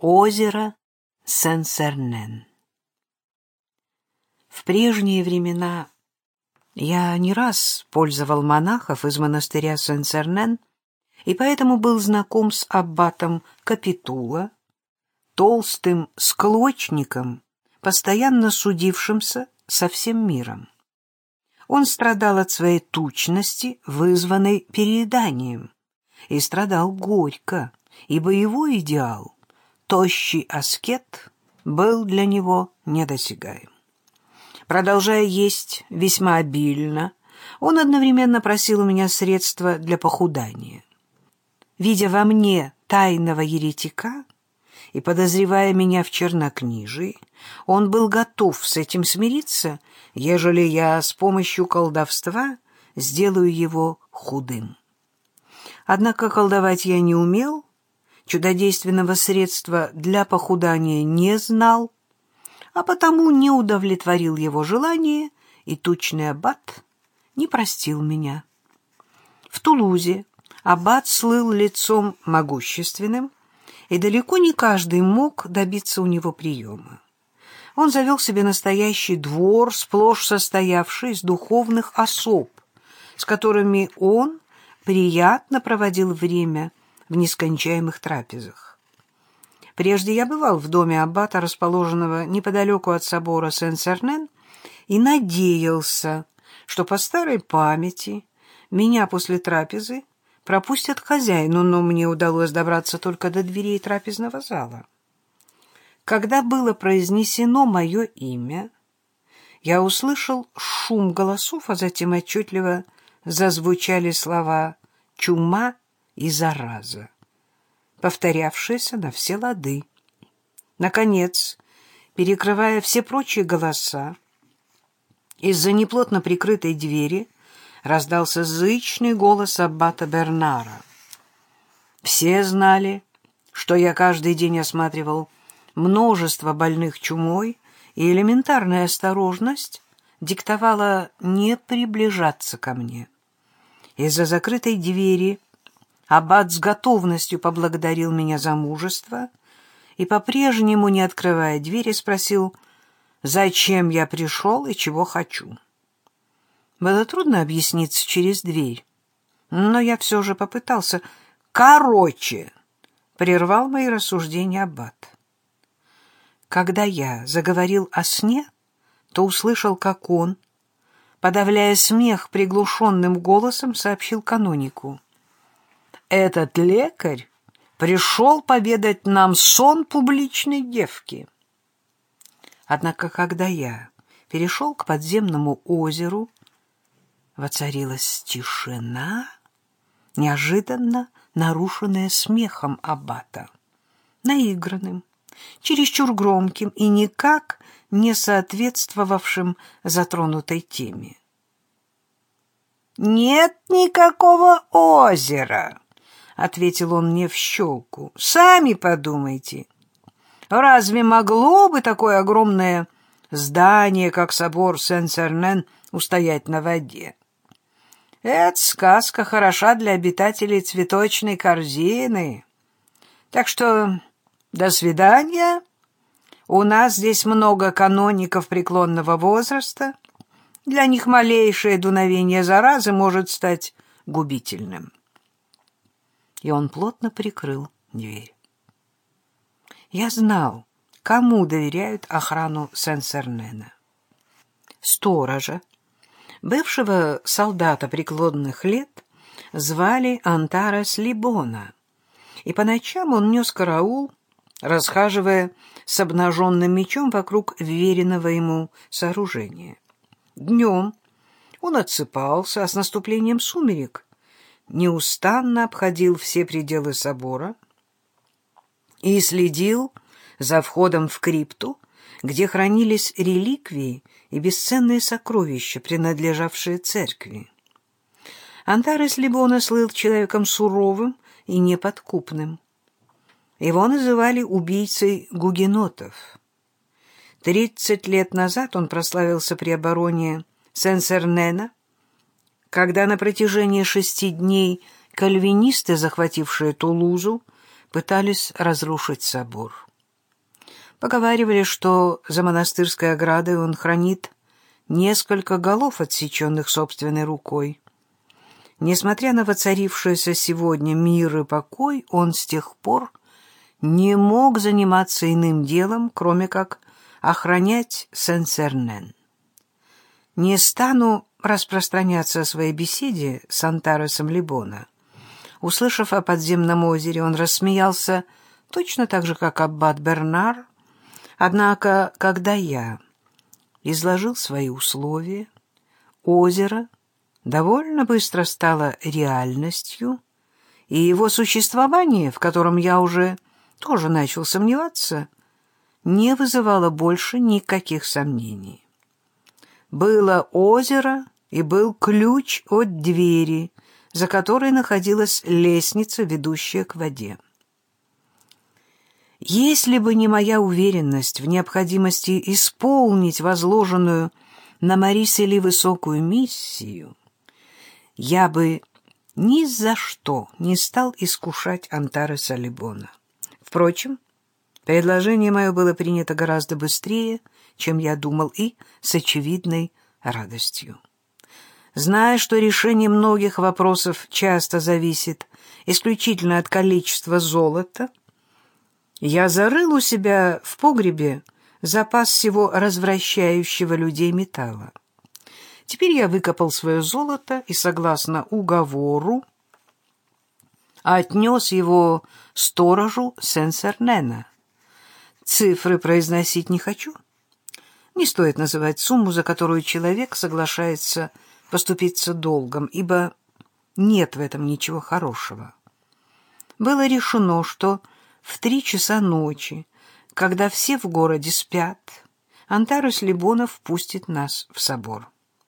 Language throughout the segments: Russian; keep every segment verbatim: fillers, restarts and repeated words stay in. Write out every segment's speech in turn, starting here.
Озеро Сен-Сернен. В прежние времена я не раз пользовал монахов из монастыря Сен-Сернен и поэтому был знаком с аббатом Капитула, толстым склочником, постоянно судившимся со всем миром. Он страдал от своей тучности, вызванной перееданием, и страдал горько, ибо его идеал, тощий аскет, был для него недосягаем. Продолжая есть весьма обильно, он одновременно просил у меня средства для похудания. Видя во мне тайного еретика и подозревая меня в чернокнижии, он был готов с этим смириться, ежели я с помощью колдовства сделаю его худым. Однако колдовать я не умел, чудодейственного средства для похудания не знал, а потому не удовлетворил его желание, и тучный аббат не простил меня. В Тулузе аббат слыл лицом могущественным, и далеко не каждый мог добиться у него приема. Он завел себе настоящий двор, сплошь состоявший из духовных особ, с которыми он приятно проводил время в нескончаемых трапезах. Прежде я бывал в доме аббата, расположенного неподалеку от собора Сен-Сернен, и надеялся, что по старой памяти меня после трапезы пропустят к хозяину, но мне удалось добраться только до дверей трапезного зала. Когда было произнесено мое имя, я услышал шум голосов, а затем отчетливо зазвучали слова «чума» и «зараза», повторявшиеся на все лады. Наконец, перекрывая все прочие голоса, из-за неплотно прикрытой двери раздался зычный голос аббата Бернара. Все знали, что я каждый день осматривал множество больных чумой, и элементарная осторожность диктовала не приближаться ко мне. Из-за закрытой двери аббат с готовностью поблагодарил меня за мужество и, по-прежнему не открывая двери, спросил, зачем я пришел и чего хочу. Было трудно объясниться через дверь, но я все же попытался. «Короче!» — прервал мои рассуждения аббат. Когда я заговорил о сне, то услышал, как он, подавляя смех приглушенным голосом, сообщил канонику. «Этот лекарь пришел поведать нам сон публичной девки». Однако, когда я перешел к подземному озеру, воцарилась тишина, неожиданно нарушенная смехом аббата, наигранным, чересчур громким и никак не соответствовавшим затронутой теме. «Нет никакого озера», — ответил он мне в щелку. «Сами подумайте, разве могло бы такое огромное здание, как собор Сен-Сернен, устоять на воде? Эта сказка хороша для обитателей цветочной корзины. Так что до свидания. У нас здесь много каноников преклонного возраста. Для них малейшее дуновение заразы может стать губительным». И он плотно прикрыл дверь. Я знал, кому доверяют охрану Сен-Сернена. Сторожа, бывшего солдата преклонных лет, звали Антарес Либона, и по ночам он нес караул, расхаживая с обнаженным мечом вокруг вверенного ему сооружения. Днем он отсыпался, а с наступлением сумерек неустанно обходил все пределы собора и следил за входом в крипту, где хранились реликвии и бесценные сокровища, принадлежавшие церкви. Антарес Либона слыл человеком суровым и неподкупным. Его называли убийцей гугенотов. Тридцать лет назад он прославился при обороне Сен-Сернена, когда на протяжении шести дней кальвинисты, захватившие Тулузу, пытались разрушить собор. Поговаривали, что за монастырской оградой он хранит несколько голов, отсеченных собственной рукой. Несмотря на воцарившееся сегодня мир и покой, он с тех пор не мог заниматься иным делом, кроме как охранять Сен-Сернен. Не стану распространяться о своей беседе с Антаресом Либона. Услышав о подземном озере, он рассмеялся точно так же, как аббат Бернар. Однако, когда я изложил свои условия, озеро довольно быстро стало реальностью, и его существование, в котором я уже тоже начал сомневаться, не вызывало больше никаких сомнений. Было озеро и был ключ от двери, за которой находилась лестница, ведущая к воде. Если бы не моя уверенность в необходимости исполнить возложенную на Мари Сели высокую миссию, я бы ни за что не стал искушать Антареса Либона. Впрочем, предложение мое было принято гораздо быстрее, чем я думал, и с очевидной радостью. Зная, что решение многих вопросов часто зависит исключительно от количества золота, я зарыл у себя в погребе запас всего развращающего людей металла. Теперь я выкопал свое золото и, согласно уговору, отнес его сторожу Сен-Сернена. Цифры произносить не хочу. Не стоит называть сумму, за которую человек соглашается поступиться долгом, ибо нет в этом ничего хорошего. Было решено, что в три часа ночи, когда все в городе спят, Антарес Либонов впустит нас в собор.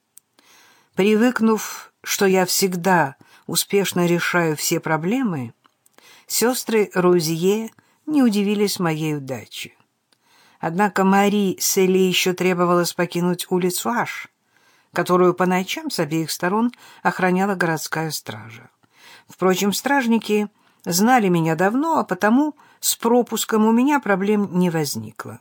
Привыкнув, что я всегда успешно решаю все проблемы, сестры Розье не удивились моей удаче. Однако Мари Сели еще требовалось покинуть улицу Аш, которую по ночам с обеих сторон охраняла городская стража. Впрочем, стражники знали меня давно, а потому с пропуском у меня проблем не возникло.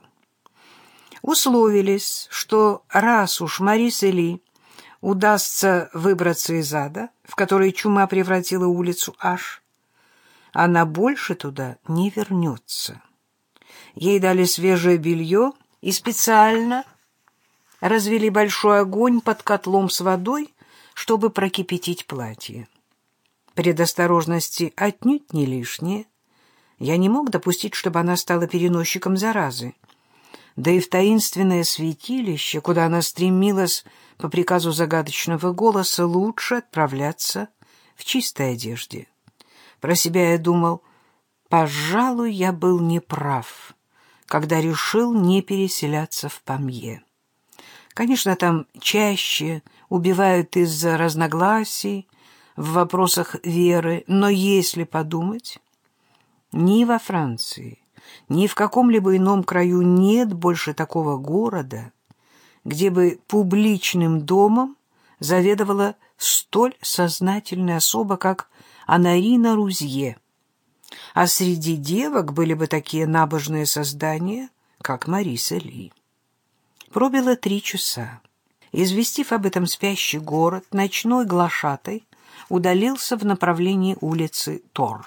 Условились, что раз уж Мари Сели удастся выбраться из ада, в который чума превратила улицу Аш, она больше туда не вернется. Ей дали свежее белье и специально развели большой огонь под котлом с водой, чтобы прокипятить платье. Предосторожности отнюдь не лишние. Я не мог допустить, чтобы она стала переносчиком заразы. Да и в таинственное святилище, куда она стремилась по приказу загадочного голоса, лучше отправляться в чистой одежде. Про себя я думал, пожалуй, я был неправ, когда решил не переселяться в Памье. Конечно, там чаще убивают из-за разногласий в вопросах веры, но если подумать, ни во Франции, ни в каком-либо ином краю нет больше такого города, где бы публичным домом заведовала столь сознательная особа, как Анарина Рузье, а среди девок были бы такие набожные создания, как Мари Сели. Пробило три часа. Известив об этом спящий город, ночной глашатай удалился в направлении улицы Тор.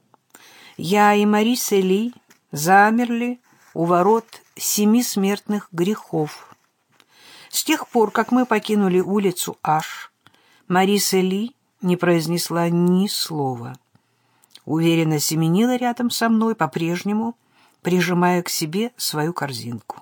Я и Мари Сели замерли у ворот семи смертных грехов. С тех пор, как мы покинули улицу Аш, Мари Сели не произнесла ни слова. Уверенно семенила рядом со мной, по-прежнему прижимая к себе свою корзинку.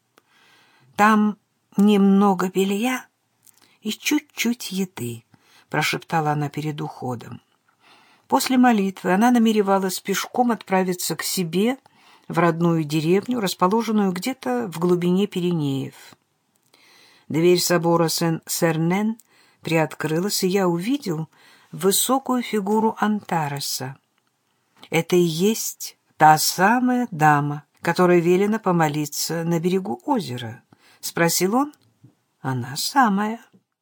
«Там немного белья и чуть-чуть еды», — прошептала она перед уходом. После молитвы она намеревалась пешком отправиться к себе в родную деревню, расположенную где-то в глубине Пиренеев. Дверь собора Сен-Сернен приоткрылась, и я увидел высокую фигуру Антареса. Это и есть та самая дама, которой велено помолиться на берегу озера, — спросил он. Она самая.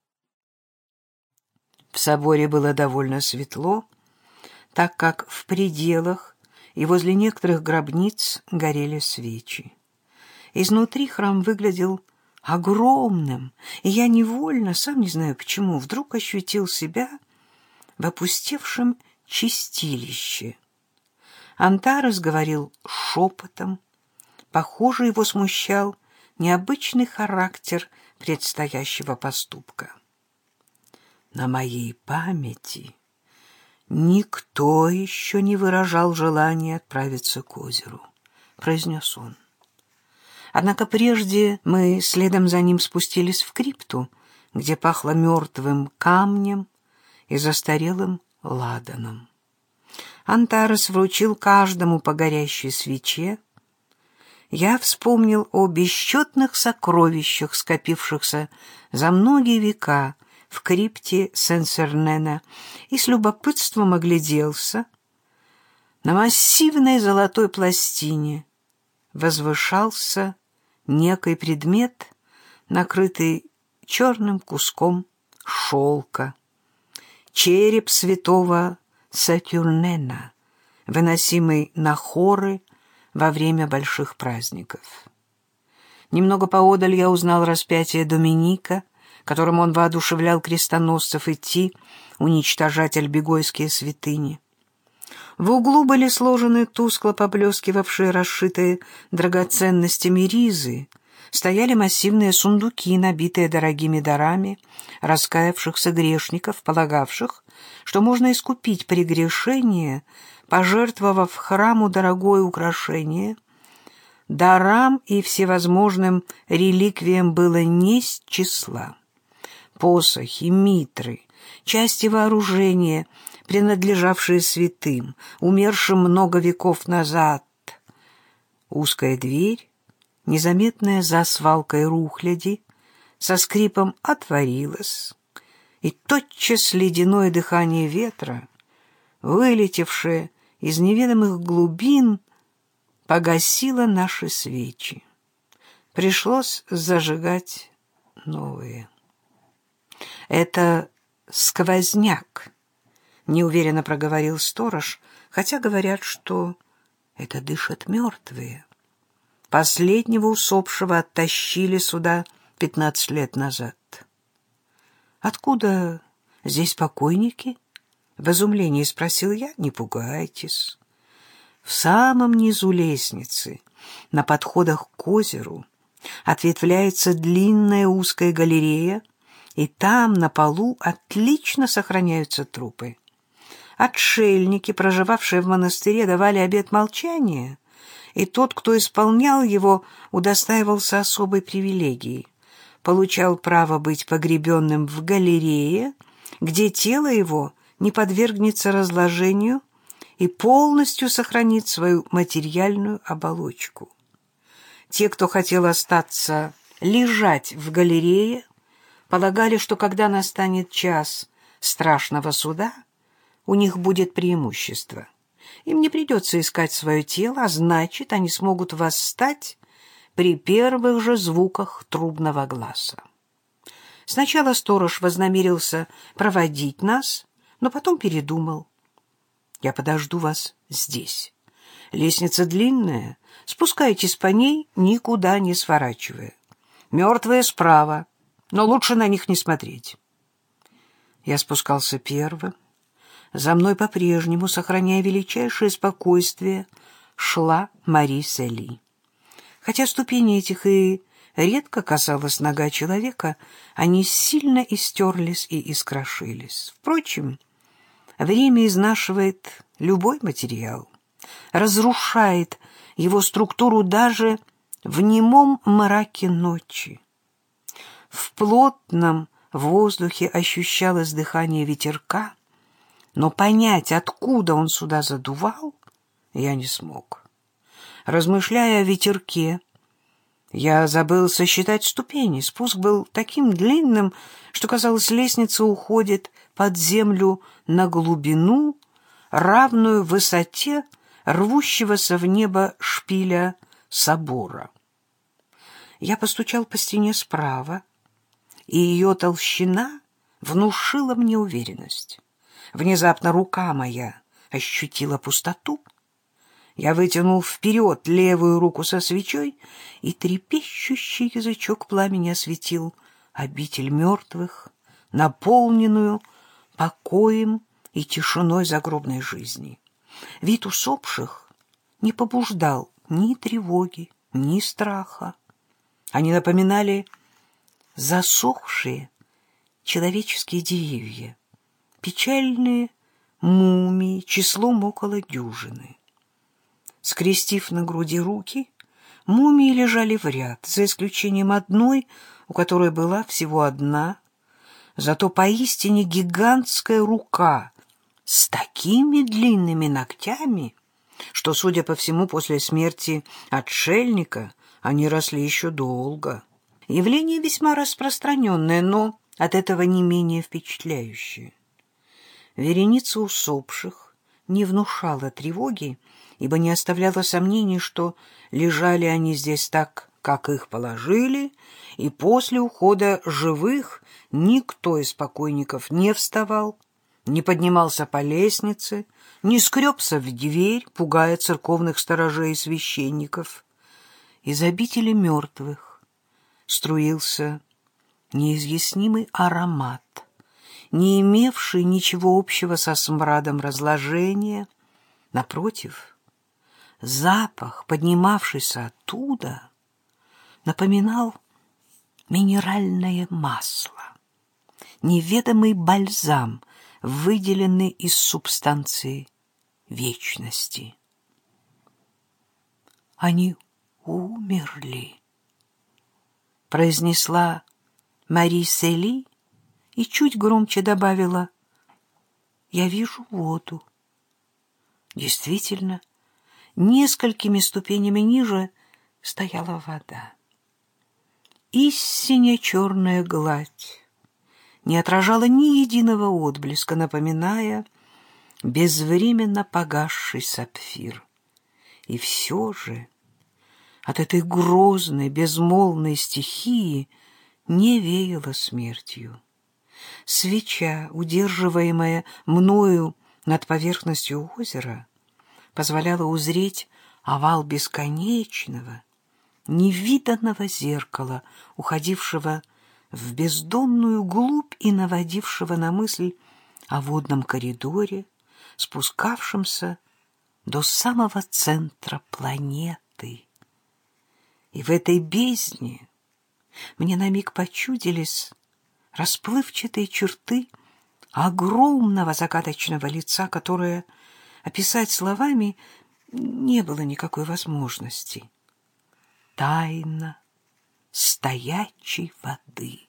В соборе было довольно светло, так как в пределах и возле некоторых гробниц горели свечи. Изнутри храм выглядел огромным, и я невольно, сам не знаю почему, вдруг ощутил себя в опустевшем чистилище. Антарес говорил шепотом. Похоже, его смущал необычный характер предстоящего поступка. На моей памяти никто еще не выражал желания отправиться к озеру, произнес он. Однако прежде мы следом за ним спустились в крипту, где пахло мертвым камнем и застарелым ладаном. Антарес вручил каждому по горящей свече. Я вспомнил о бесчетных сокровищах, скопившихся за многие века в крипте Сен-Сернена, и с любопытством огляделся. На массивной золотой пластине возвышался некий предмет, накрытый черным куском шелка. Череп святого Сатурнена, выносимый на хоры во время больших праздников. Немного поодаль я узнал распятие Доминика, которым он воодушевлял крестоносцев идти уничтожать альбегойские святыни. В углу были сложены тускло поблескивавшие, расшитые драгоценностями ризы, стояли массивные сундуки, набитые дорогими дарами раскаявшихся грешников, полагавших, что можно искупить прегрешение, пожертвовав храму дорогое украшение. Дарам и всевозможным реликвиям было несть числа. Посохи, митры, части вооружения, принадлежавшие святым, умершим много веков назад. Узкая дверь, незаметная за свалкой рухляди, со скрипом отворилась, и тотчас ледяное дыхание ветра, вылетевшее из неведомых глубин, погасило наши свечи. Пришлось зажигать новые. «Это сквозняк», — неуверенно проговорил сторож, хотя говорят, что это дышат мертвые. Последнего усопшего оттащили сюда пятнадцать лет назад. «Откуда здесь покойники?» — в изумлении спросил я. «Не пугайтесь. В самом низу лестницы, на подходах к озеру, ответвляется длинная узкая галерея, и там на полу отлично сохраняются трупы. Отшельники, проживавшие в монастыре, давали обет молчания, и тот, кто исполнял его, удостаивался особой привилегии, получал право быть погребенным в галерее, где тело его не подвергнется разложению и полностью сохранит свою материальную оболочку. Те, кто хотел остаться лежать в галерее, полагали, что когда настанет час страшного суда, у них будет преимущество. Им не придется искать свое тело, а значит, они смогут восстать при первых же звуках трубного гласа. Сначала сторож вознамерился проводить нас, но потом передумал. «Я подожду вас здесь. Лестница длинная, спускайтесь по ней, никуда не сворачивая. Мертвые справа, но лучше на них не смотреть». Я спускался первым. За мной по-прежнему, сохраняя величайшее спокойствие, шла Мари Сели. Хотя ступени этих и редко касалась нога человека, они сильно истерлись и искрошились. Впрочем, время изнашивает любой материал, разрушает его структуру даже в немом мраке ночи. В плотном воздухе ощущалось дыхание ветерка, но понять, откуда он сюда задувал, я не смог. Размышляя о ветерке, я забыл сосчитать ступени. Спуск был таким длинным, что, казалось, лестница уходит под землю на глубину, равную высоте рвущегося в небо шпиля собора. Я постучал по стене справа, и ее толщина внушила мне уверенность. Внезапно рука моя ощутила пустоту. Я вытянул вперед левую руку со свечой, и трепещущий язычок пламени осветил обитель мертвых, наполненную покоем и тишиной загробной жизни. Вид усопших не побуждал ни тревоги, ни страха. Они напоминали засохшие человеческие деревья, печальные мумии числом около дюжины. Скрестив на груди руки, мумии лежали в ряд, за исключением одной, у которой была всего одна, зато поистине гигантская рука с такими длинными ногтями, что, судя по всему, после смерти отшельника они росли еще долго. Явление весьма распространенное, но от этого не менее впечатляющее. Вереница усопших не внушала тревоги, ибо не оставляло сомнений, что лежали они здесь так, как их положили, и после ухода живых никто из покойников не вставал, не поднимался по лестнице, не скребся в дверь, пугая церковных сторожей и священников. Из обители мертвых струился неизъяснимый аромат, не имевший ничего общего со смрадом разложения. Напротив, запах, поднимавшийся оттуда, напоминал минеральное масло, неведомый бальзам, выделенный из субстанции вечности. «Они умерли», — произнесла Мари Сели и чуть громче добавила: «Я вижу воду». Действительно, несколькими ступенями ниже стояла вода. Истинно черная гладь не отражала ни единого отблеска, напоминая безвременно погасший сапфир. И все же от этой грозной, безмолвной стихии не веяло смертью. Свеча, удерживаемая мною над поверхностью озера, позволяла узреть овал бесконечного, невиданного зеркала, уходившего в бездонную глубь и наводившего на мысль о водном коридоре, спускавшемся до самого центра планеты. И в этой бездне мне на миг почудились расплывчатые черты огромного загадочного лица, которое описать словами не было никакой возможности. Тайна стоячей воды,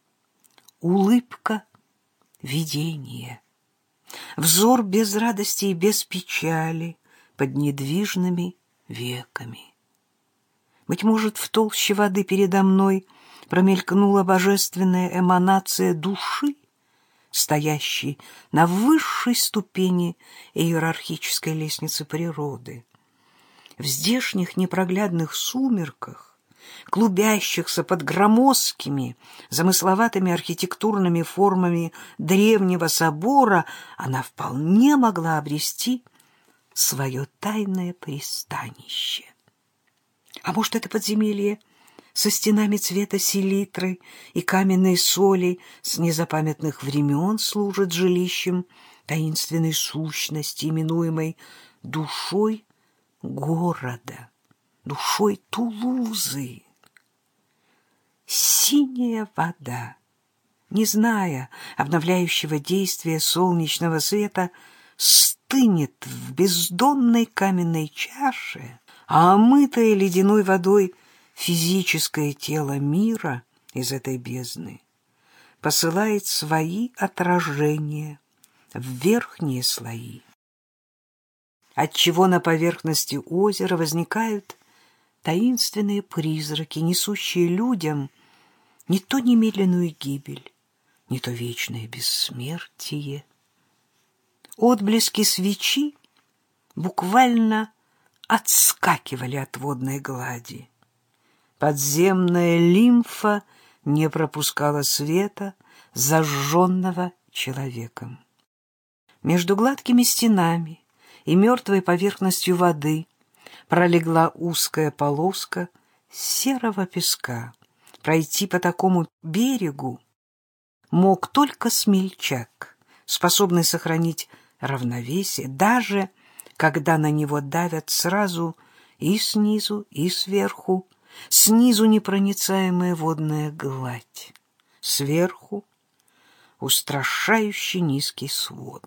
улыбка видения, взор без радости и без печали под недвижными веками. Быть может, в толще воды передо мной промелькнула божественная эманация души, стоящей на высшей ступени иерархической лестницы природы. В здешних непроглядных сумерках, клубящихся под громоздкими, замысловатыми архитектурными формами древнего собора, она вполне могла обрести свое тайное пристанище. А может, это подземелье со стенами цвета селитры и каменной соли с незапамятных времен служит жилищем таинственной сущности, именуемой душой города, душой Тулузы. Синяя вода, не зная обновляющего действия солнечного света, стынет в бездонной каменной чаше, а омытое ледяной водой физическое тело мира из этой бездны посылает свои отражения в верхние слои, отчего на поверхности озера возникают таинственные призраки, несущие людям не то немедленную гибель, не то вечное бессмертие. Отблески свечи буквально отскакивали от водной глади. Подземная лимфа не пропускала света, зажженного человеком. Между гладкими стенами и мертвой поверхностью воды пролегла узкая полоска серого песка. Пройти по такому берегу мог только смельчак, способный сохранить равновесие, даже когда на него давят сразу и снизу, и сверху. Снизу непроницаемая водная гладь, сверху устрашающий низкий свод.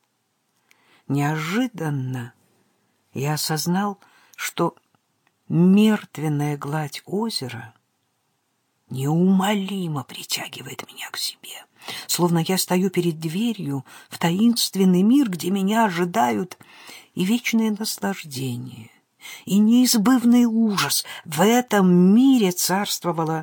Неожиданно я осознал, что мертвенная гладь озера неумолимо притягивает меня к себе, словно я стою перед дверью в таинственный мир, где меня ожидают и вечное наслаждение, и неизбывный ужас. В этом мире царствовала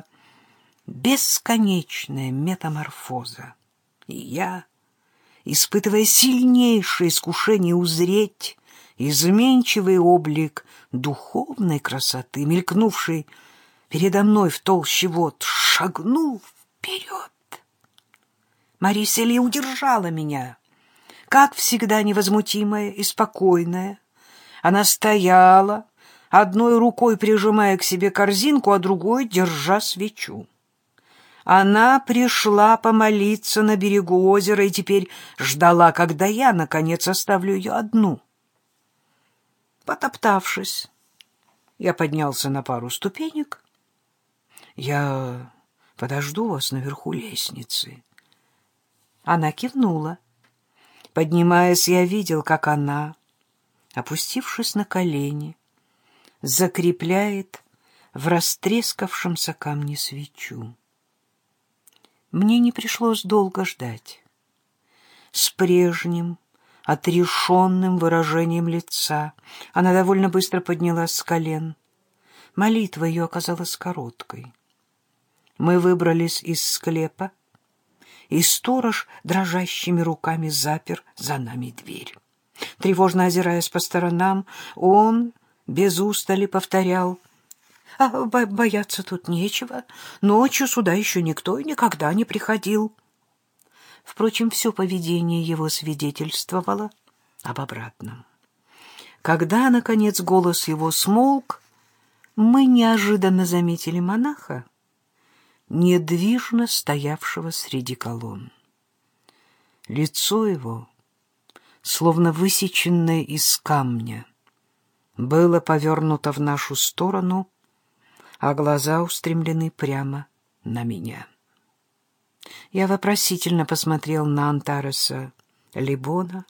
бесконечная метаморфоза. И я, испытывая сильнейшее искушение узреть изменчивый облик духовной красоты, мелькнувший передо мной в толще вод, шагнул вперед. Мари-Селли удержала меня, как всегда невозмутимая и спокойная. Она стояла, одной рукой прижимая к себе корзинку, а другой держа свечу. Она пришла помолиться на берегу озера и теперь ждала, когда я, наконец, оставлю ее одну. Потоптавшись, я поднялся на пару ступенек. «Я подожду вас наверху лестницы». Она кивнула. Поднимаясь, я видел, как она, опустившись на колени, закрепляет в растрескавшемся камне свечу. Мне не пришлось долго ждать. С прежним, отрешенным выражением лица она довольно быстро поднялась с колен. Молитва ее оказалась короткой. Мы выбрались из склепа, и сторож дрожащими руками запер за нами дверь. Тревожно озираясь по сторонам, он без устали повторял: «А бояться тут нечего. Ночью сюда еще никто и никогда не приходил». Впрочем, все поведение его свидетельствовало об обратном. Когда, наконец, голос его смолк, мы неожиданно заметили монаха, недвижно стоявшего среди колонн. Лицо его, словно высеченное из камня, было повернуто в нашу сторону, а глаза устремлены прямо на меня. Я вопросительно посмотрел на Антареса Либона.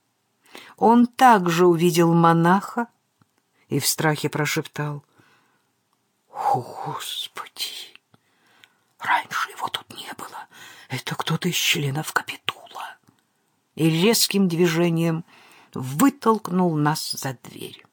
Он также увидел монаха и в страхе прошептал: «О, Господи! Раньше его тут не было. Это кто-то из членов капитула». И резким движением вытолкнул нас за дверь.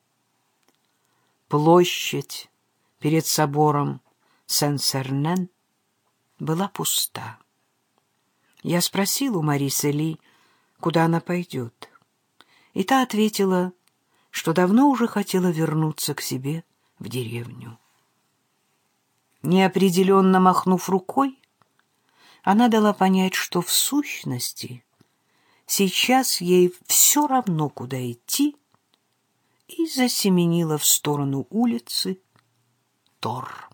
Площадь перед собором Сен-Сернен была пуста. Я спросил у Мари-Селли, куда она пойдет, и та ответила, что давно уже хотела вернуться к себе в деревню. Неопределенно махнув рукой, она дала понять, что в сущности сейчас ей все равно, куда идти, и засеменила в сторону улицы Тор.